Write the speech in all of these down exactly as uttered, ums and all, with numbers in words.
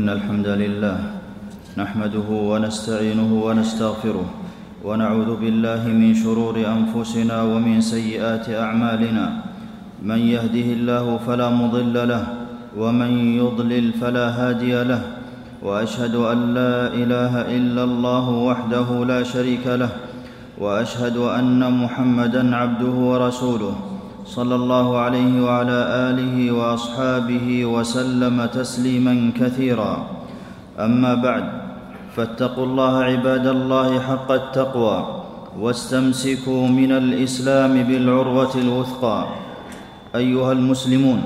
الحمد لله نحمده ونستعينه ونستغفره ونعوذ بالله من شرور أنفسنا ومن سيئات أعمالنا. من يهده الله فلا مضل له ومن يضلل فلا هادي له، وأشهد أن لا إله إلا الله وحده لا شريك له، وأشهد أن محمدًا عبده ورسوله صلى الله عليه وعلى آله وأصحابه وسلم تسليمًا كثيرا. أما بعد، فاتقوا الله عباد الله حق التقوى، واستمسكوا من الإسلام بالعروة الوثقى. أيها المسلمون،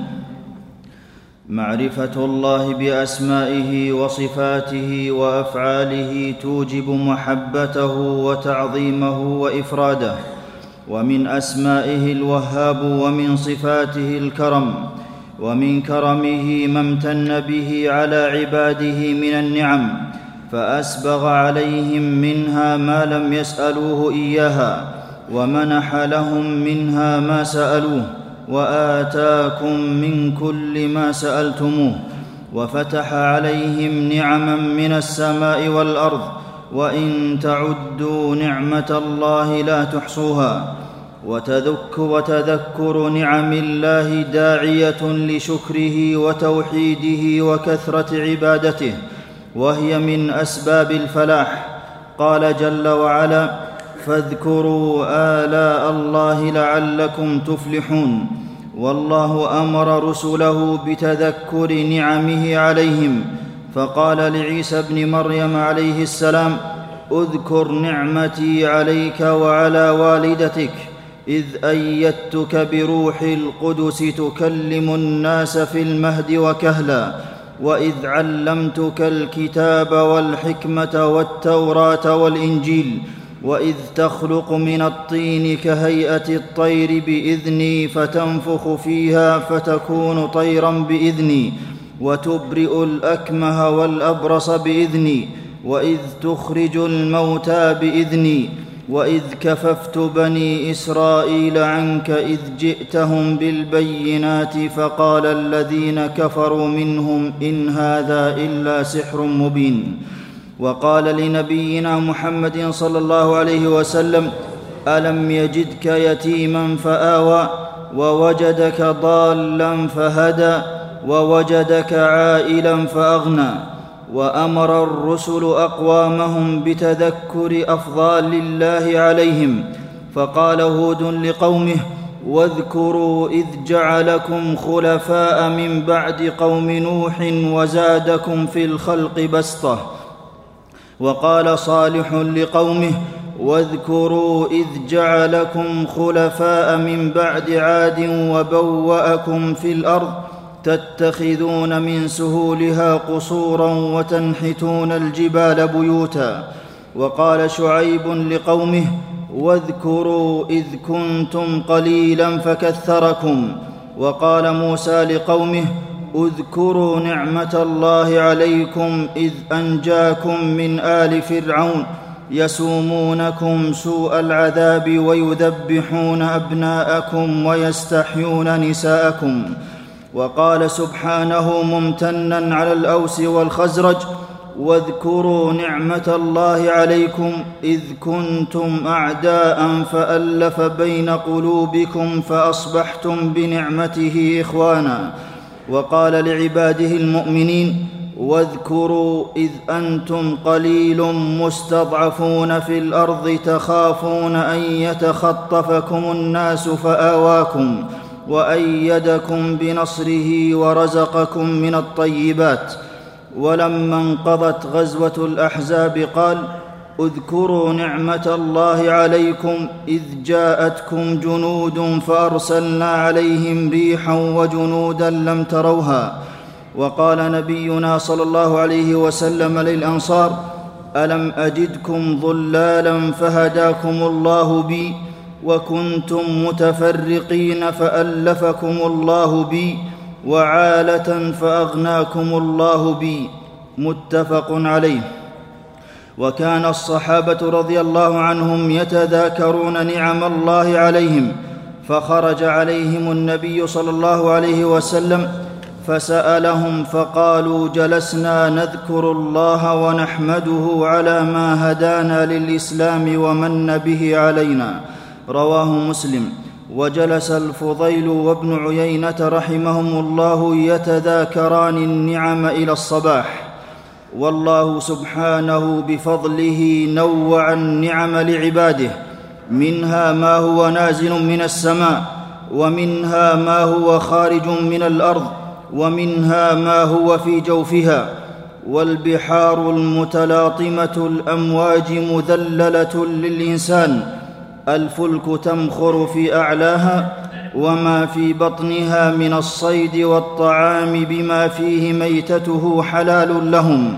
معرفة الله بأسمائه وصفاته وأفعاله توجب محبته وتعظيمه وإفراده. ومن أسمائه الوهاب، ومن صفاته الكرم، ومن كرمه ما امتن به على عباده من النعم، فأسبغ عليهم منها ما لم يسألوه إياها، ومنح لهم منها ما سألوه، وآتاكم من كل ما سألتموه، وفتح عليهم نعما من السماء والأرض، وإن تعدوا نعمة الله لا تحصوها. وتذك وتذكر نعم الله داعية لشكره وتوحيده وكثرة عبادته، وهي من أسباب الفلاح. قال جل وعلا: فاذكروا آلاء الله لعلكم تفلحون. والله أمر رسله بتذكر نعمه عليهم، فقال لعيسى ابن مريم عليه السلام: اذكر نعمتي عليك وعلى والدتك إذ أيدتك بروح القدس تكلم الناس في المهد وكهلا، وإذ علمتك الكتاب والحكمة والتوراة والإنجيل، وإذ تخلق من الطين كهيئة الطير بإذني فتنفخ فيها فتكون طيرا بإذني، وتبرئ الأكمه والأبرص بإذني، وإذ تخرج الموتى بإذني، وإذ كففت بني إسرائيل عنك إذ جئتهم بالبينات فقال الذين كفروا منهم إن هذا إلا سحر مبين. وقال لنبينا محمد صلى الله عليه وسلم: ألم يجدك يتيما فآوى، ووجدك ضالا فهدى، ووجدك عائلا فأغنى. وأمر الرسل أقوامهم بتذكر أفضال الله عليهم، فقال هود لقومه: واذكروا إذ جعلكم خلفاء من بعد قوم نوح وزادكم في الخلق بسطة. وقال صالح لقومه: واذكروا إذ جعلكم خلفاء من بعد عاد وبوأكم في الأرض تتخذون من سهولها قصورا وتنحتون الجبال بيوتا. وقال شعيب لقومه: واذكروا إذ كنتم قليلا فكثركم. وقال موسى لقومه: اذكروا نعمة الله عليكم إذ أنجاكم من آل فرعون يسومونكم سوء العذاب ويذبحون أبناءكم ويستحيون نساءكم. وقال سبحانه ممتنا على الأوس والخزرج: واذكروا نعمة الله عليكم إذ كنتم أعداء فألف بين قلوبكم فأصبحتم بنعمته إخوانا. وقال لعباده المؤمنين: واذكروا إذ أنتم قليل مستضعفون في الأرض تخافون أن يتخطفكم الناس فآواكم وأيدكم بنصره ورزقكم من الطيبات. ولما انقضت غزوة الأحزاب قال: اذكروا نعمة الله عليكم إذ جاءتكم جنود فأرسلنا عليهم ريحا وجنودا لم تروها. وقال نبينا صلى الله عليه وسلم للأنصار: ألم أجدكم ضلالا فهداكم الله بي، وكنتم متفرقين فألفكم الله بي، وعالة فأغناكم الله بي. متفق عليه. وكان الصحابة رضي الله عنهم يتذاكرون نعم الله عليهم، فخرج عليهم النبي صلى الله عليه وسلم فسألهم فقالوا: جلسنا نذكر الله ونحمده على ما هدانا للإسلام ومن به علينا. رواه مسلم. وجلس الفضيل وابن عيينة رحمهم الله يتذاكران النعم إلى الصباح، والله سبحانه بفضله نوع النعم لعباده، منها ما هو نازل من السماء، ومنها ما هو خارج من الأرض، ومنها ما هو في جوفها. والبحار المتلاطمة الأمواج مذللة للإنسان، الفلك تمخر في أعلاها، وما في بطنها من الصيد والطعام بما فيه ميتته حلال لهم،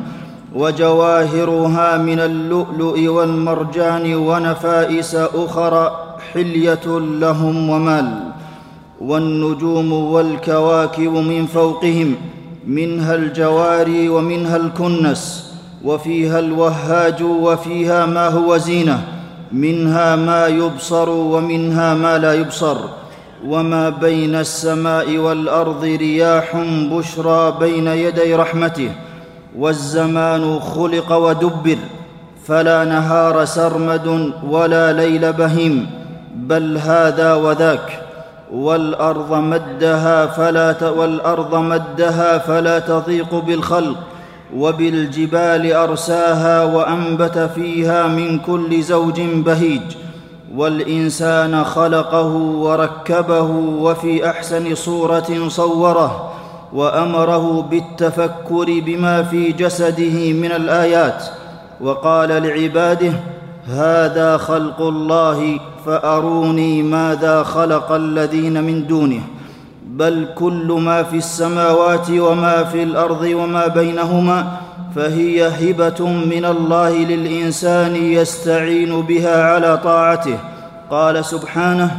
وجواهرها من اللؤلؤ والمرجان ونفائس أخر حلية لهم ومال. والنجوم والكواكب من فوقهم، منها الجواري ومنها الكنس، وفيها الوهاج وفيها ما هو زينة، منها ما يبصر ومنها ما لا يبصر. وما بين السماء والأرض رياح بشرى بين يدي رحمته. والزمان خلق ودبر، فلا نهار سرمد ولا ليل بهيم، بل هذا وذاك. والأرض مدها فلا ت... والأرض مدها فلا تضيق بالخلق، وبالجبال أرساها وأنبت فيها من كل زوج بهيج. والإنسان خلقه وركبه وفي أحسن صورة صوره، وأمره بالتفكر بما في جسده من الآيات، وقال لعباده: هذا خلق الله فأروني ماذا خلق الذين من دونه. بل كل ما في السماوات وما في الأرض وما بينهما فهي هبة من الله للإنسان يستعين بها على طاعته. قال سبحانه: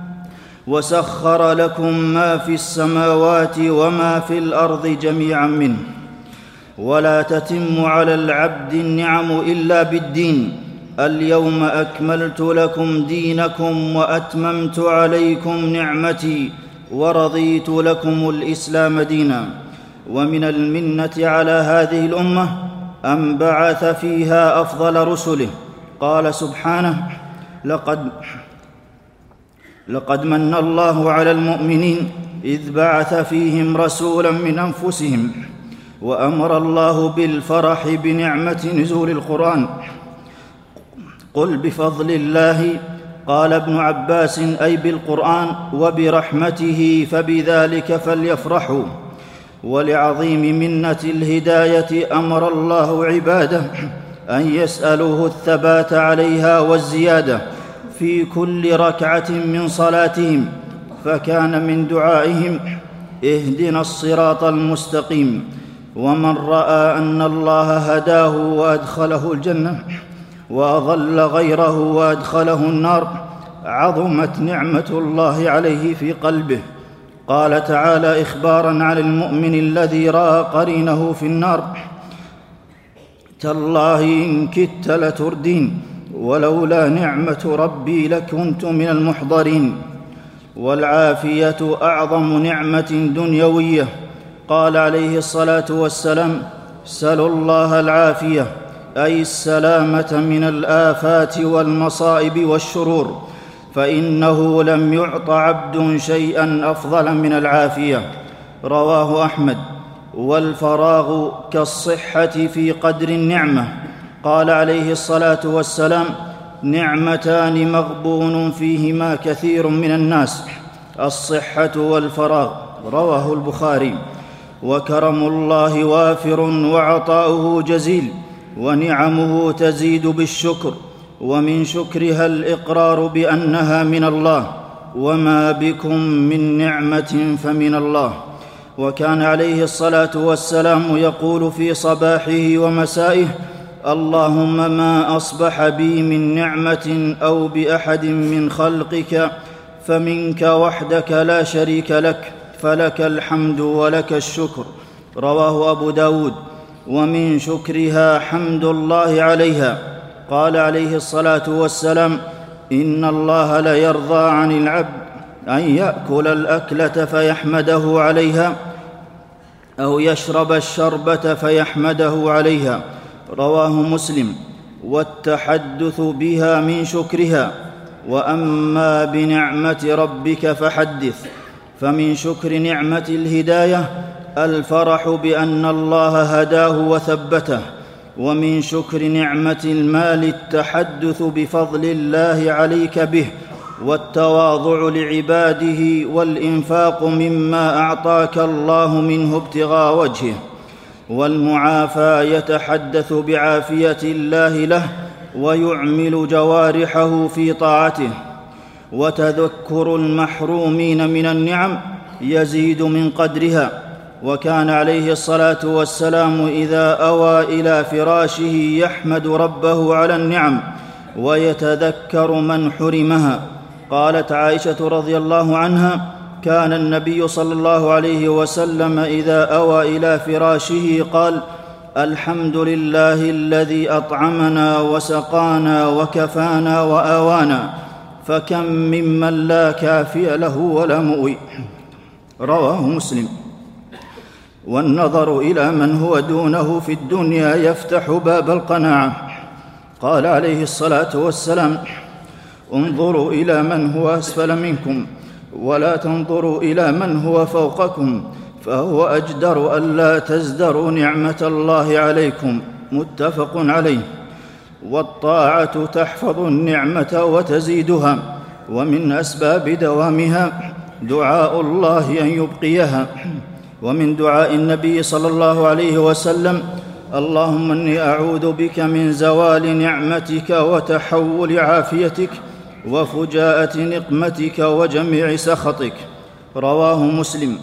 وسخر لكم ما في السماوات وما في الأرض جميعا منه. ولا تتم على العبد النعم إلا بالدين. اليوم أكملت لكم دينكم وأتممت عليكم نعمتي ورضيت لكم الإسلام دينا. ومن المنة على هذه الأمة أن بعث فيها أفضل رسله. قال سبحانه: لقد لقد من الله على المؤمنين إذ بعث فيهم رسولا من أنفسهم. وأمر الله بالفرح بنعمة نزول القرآن. قل بفضل الله. قال ابن عباس: أي بالقرآن وبرحمته فبذلك فليفرحوا. ولعظيم منة الهداية أمر الله عباده أن يسألوه الثبات عليها والزيادة في كل ركعة من صلاتهم، فكان من دعائهم: اهدنا الصراط المستقيم. ومن رأى أن الله هداه وأدخله الجنة وأضل غيره وأدخله النار عظمت نعمة الله عليه في قلبه. قال تعالى إخباراً عن المؤمن الذي رأى قرينه في النار: تالله إن كدت لتردين ولولا نعمة ربي لكنت من المحضرين. والعافية أعظم نعمة دنيوية. قال عليه الصلاة والسلام: سلوا الله العافية، أي السلامة من الآفات والمصائب والشرور، فإنه لم يعط عبد شيئا أفضل من العافية. رواه أحمد. والفراغ كالصحة في قدر النعمة. قال عليه الصلاة والسلام: نعمتان مغبون فيهما كثير من الناس، الصحة والفراغ. رواه البخاري. وكرم الله وافر وعطاؤه جزيل، ونعمه تزيد بالشكر، ومن شكرها الإقرار بأنها من الله، وما بكم من نعمة فمن الله. وكان عليه الصلاة والسلام يقول في صباحه ومسائه: اللهم ما أصبح بي من نعمة أو بأحد من خلقك فمنك وحدك لا شريك لك، فلك الحمد ولك الشكر. رواه أبو داود. ومن شكرها حمد الله عليها. قال عليه الصلاة والسلام: إن الله ليرضى عن العبد أن يأكل الأكلة فيحمده عليها أو يشرب الشربة فيحمده عليها. رواه مسلم. والتحدث بها من شكرها. وأما بنعمة ربك فحدث، فمن شكر نعمة الهداية الفرح بأن الله هداه وثبته، ومن شكر نعمة المال التحدث بفضل الله عليك به، والتواضع لعباده، والإنفاق مما أعطاك الله منه ابتغاء وجهه، والمعافى يتحدث بعافية الله له ويعمل جوارحه في طاعته، وتذكر المحرومين من النعم يزيد من قدرها. وكان عليه الصلاة والسلام إذا أوى إلى فراشه يحمد ربه على النعم ويتذكر من حرمها. قالت عائشة رضي الله عنها: كان النبي صلى الله عليه وسلم إذا أوى إلى فراشه قال: الحمد لله الذي أطعمنا وسقانا وكفانا وآوانا، فكم ممن لا كافي له ولا مؤوي. رواه مسلم. والنظر إلى من هو دونه في الدنيا يفتح باب القناعة. قال عليه الصلاة والسلام: انظروا إلى من هو أسفل منكم ولا تنظروا إلى من هو فوقكم، فهو أجدر ألا تزدروا نعمة الله عليكم. متفق عليه. والطاعة تحفظ النعمة وتزيدها، ومن أسباب دوامها دعاء الله أن يبقيها. ومن دعاء النبي صلى الله عليه وسلم: اللهم إني أعوذ بك من زوال نعمتك وتحول عافيتك وفجاءة نقمتك وجميع سخطك. رواه مسلم.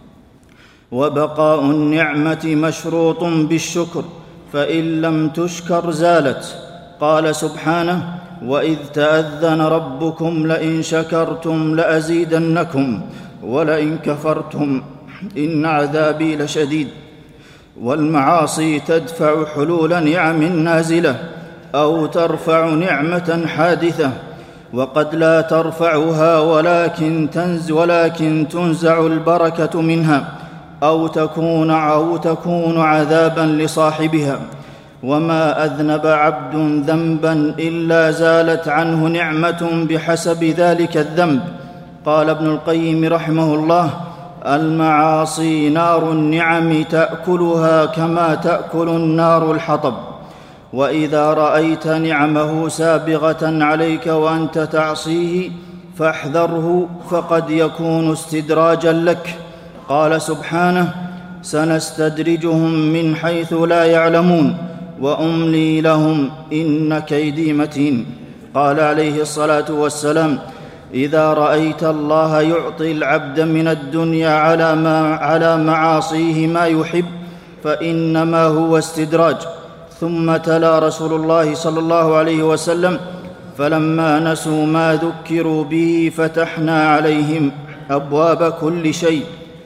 وبقاء النعمة مشروط بالشكر، فإن لم تشكر زالت. قال سبحانه: وإذ تأذن ربكم لئن شكرتم لأزيدنكم ولئن كفرتم إن عذابي لشديد. والمعاصي تدفع حلول نعم نازلة أو ترفع نعمة حادثة، وقد لا ترفعها ولكن تنز ولكن تنزع البركة منها، أو تكون أو تكون عذابا لصاحبها. وما أذنب عبد ذنبا إلا زالت عنه نعمة بحسب ذلك الذنب. قال ابن القيم رحمه الله: المعاصي نار النعم تأكلها كما تأكل النار الحطب. وإذا رأيت نعمه سابغة عليك وأنت تعصيه فاحذره، فقد يكون استدراجا لك. قال سبحانه: سنستدرجهم من حيث لا يعلمون وأملي لهم إن كيدي متين. قال عليه الصلاة والسلام: إذا رأيت الله يعطي العبد من الدنيا على, ما على معاصيه ما يحب فإنما هو استدراج. ثم تلا رسول الله صلى الله عليه وسلم: فلما نسوا ما ذكروا به فتحنا عليهم أبواب كل شيء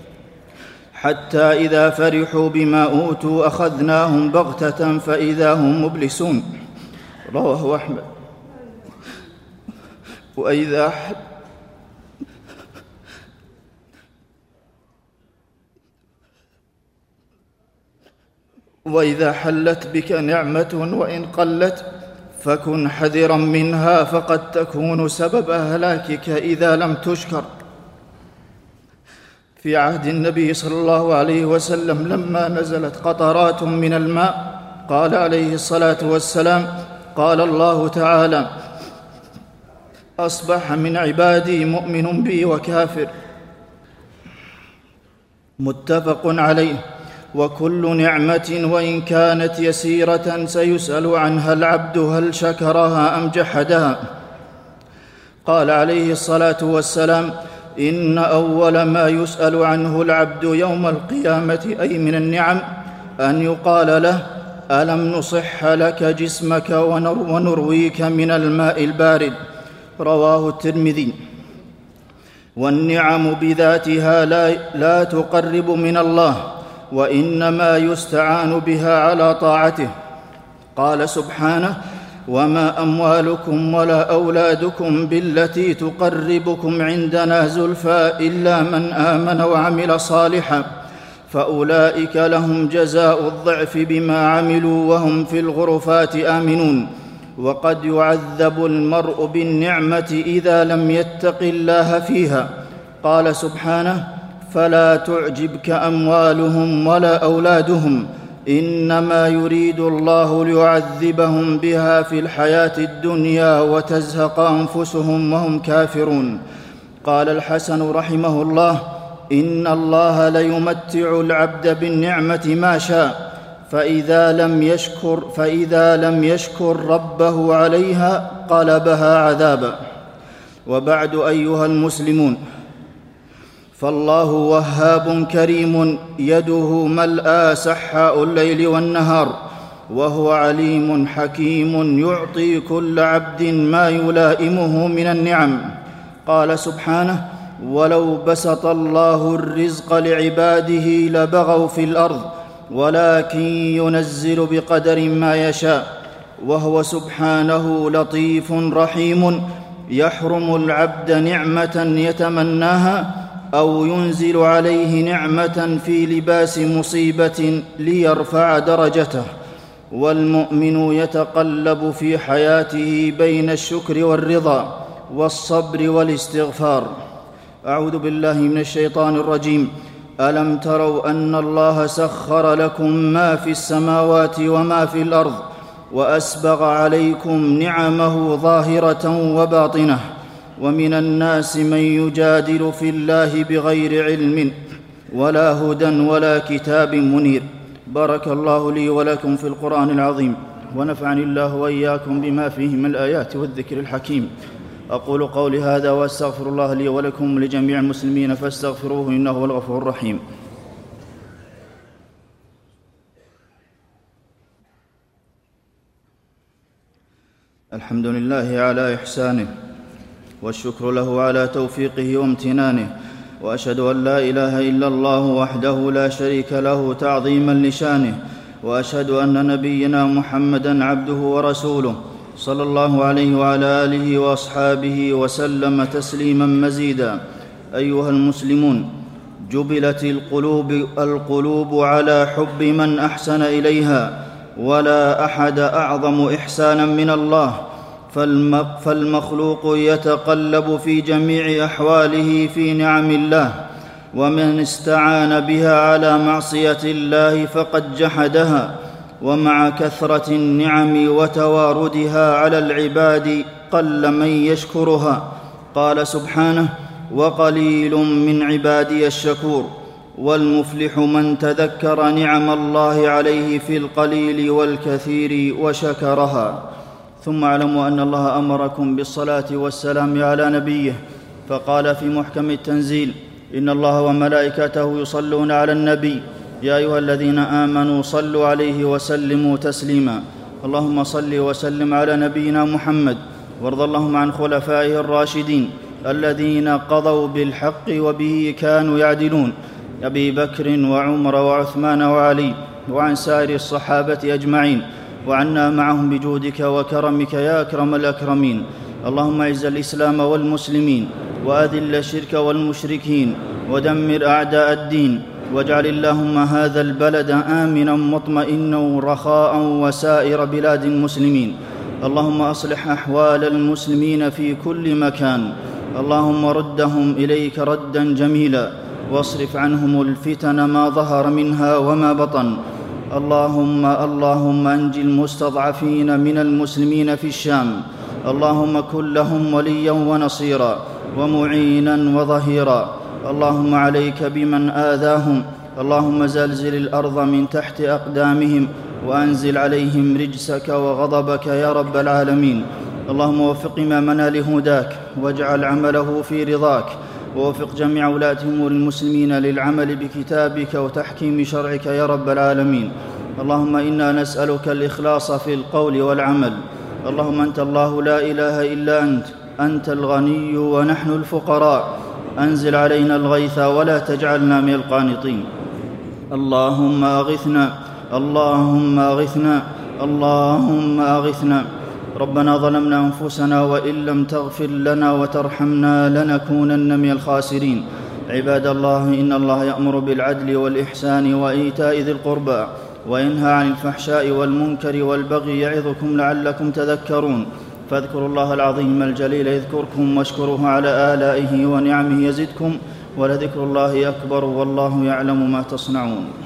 حتى إذا فرحوا بما أوتوا أخذناهم بغتة فإذا هم مبلسون. رواه أحمد. وإذا وإذا حلت بك نعمة وإن قلت فكن حذرا منها، فقد تكون سبب هلاكك إذا لم تشكر. في عهد النبي صلى الله عليه وسلم لما نزلت قطرات من الماء قال عليه الصلاة والسلام: قال الله تعالى: أصبح من عبادي مؤمن بي وكافر. متفق عليه. وكل نعمة وإن كانت يسيرة سيسأل عنها العبد هل شكرها أم جحدها. قال عليه الصلاة والسلام: إن أول ما يسأل عنه العبد يوم القيامة أي من النعم أن يقال له: ألم نصح لك جسمك ونرويك من الماء البارد. رواه الترمذي. والنعم بذاتها لا, لا تقرب من الله، وإنما يستعان بها على طاعته. قال سبحانه: وما أموالكم ولا أولادكم بالتي تقربكم عندنا زلفى إلا من آمن وعمل صالحا فأولئك لهم جزاء الضعف بما عملوا وهم في الغرفات آمنون. وقد يعذب المرء بالنعمة إذا لم يتق الله فيها. قال سبحانه: فلا تعجبك أموالهم ولا أولادهم إنما يريد الله ليعذبهم بها في الحياة الدنيا وتزهق أنفسهم وهم كافرون. قال الحسن رحمه الله: إن الله ليمتع العبد بالنعمة ما شاء، فإذا لم يشكر فإذا لم يشكر ربه عليها قلبها عذابا. وبعد أيها المسلمون، فالله وهاب كريم يده ملأى سحاء الليل والنهار، وهو عليم حكيم يعطي كل عبد ما يلائمه من النعم. قال سبحانه: ولو بسط الله الرزق لعباده لبغوا في الأرض ولكن ينزل بقدر ما يشاء، وهو سبحانه لطيف رحيم يحرم العبد نعمة يتمناها أو ينزل عليه نعمة في لباس مصيبة ليرفع درجته. والمؤمن يتقلب في حياته بين الشكر والرضا والصبر والاستغفار. أعوذ بالله من الشيطان الرجيم. ألم تروا أن الله سخر لكم ما في السماوات وما في الأرض وأسبغ عليكم نعمه ظاهرة وباطنة، ومن الناس من يجادل في الله بغير علم ولا هدى ولا كتاب منير. بارك الله لي ولكم في القرآن العظيم، ونفعني الله وإياكم بما فيه من الآيات والذكر الحكيم. أقول قولي هذا وأستغفر الله لي ولكم ولجميع المسلمين فاستغفروه إنه هو الغفور الرحيم. الحمد لله على إحسانه، والشكر له على توفيقه وامتنانه، وأشهد أن لا إله إلا الله وحده لا شريك له تعظيما لشانه، وأشهد أن نبينا محمدًا عبده ورسوله صلى الله عليه وعلى آله وأصحابه وسلم تسليما مزيدا. أيها المسلمون، جبلت القلوب, القلوب على حب من أحسن إليها، ولا أحد أعظم إحسانا من الله، فالمخلوق يتقلب في جميع أحواله في نعم الله، ومن استعان بها على معصية الله فقد جحدها. ومع كثرة النعم وتواردها على العباد قل من يشكرها. قال سبحانه: وقليل من عبادي الشكور. والمفلح من تذكر نعم الله عليه في القليل والكثير وشكرها. ثم اعلموا أن الله أمركم بالصلاة والسلام على نبيه، فقال في محكم التنزيل: إن الله وملائكته يصلون على النبي يا أيها الذين آمنوا صلوا عليه وسلموا تسليما. اللهم صل وسلم على نبينا محمد، وارض اللهم عن خلفائه الراشدين الذين قضوا بالحق وبه كانوا يعدلون، أبي بكر وعمر وعثمان وعلي، وعن سائر الصحابة أجمعين، وعنا معهم بجودك وكرمك يا أكرم الأكرمين. اللهم أعز الإسلام والمسلمين، وأذل الشرك والمشركين، ودمر أعداء الدين، واجعل اللهم هذا البلد آمنا مطمئنا رخاء وسائر بلاد المسلمين. اللهم أصلح أحوال المسلمين في كل مكان. اللهم ردهم إليك ردا جميلا، واصرف عنهم الفتن ما ظهر منها وما بطن. اللهم اللهم أنج المستضعفين من المسلمين في الشام. اللهم كن لهم وليا ونصيرا ومعينا وظهيرا. اللهم عليك بمن آذاهم. اللهم زلزل الأرض من تحت أقدامهم، وأنزل عليهم رجسك وغضبك يا رب العالمين. اللهم وفق إمامنا لهداك، واجعل عمله في رضاك، ووفق جميع ولاة أمور المسلمين للعمل بكتابك وتحكيم شرعك يا رب العالمين. اللهم إنا نسألك الإخلاص في القول والعمل. اللهم أنت الله لا إله إلا أنت، أنت الغني ونحن الفقراء. أنزل علينا الغيث ولا تجعلنا من القانطين. اللهم أغثنا، اللهم أغثنا، اللهم أغثنا. ربنا ظلمنا أنفسنا وإن لم تغفر لنا وترحمنا لنكونن من الخاسرين. عباد الله، إن الله يأمر بالعدل والإحسان وإيتاء ذي القربى وينهى عن الفحشاء والمنكر والبغي يعظكم لعلكم تذكرون. فاذكروا الله العظيم الجليل يذكركم واشكروه على آلائه ونعمه يزدكم، ولذكر الله أكبر والله يعلم ما تصنعون.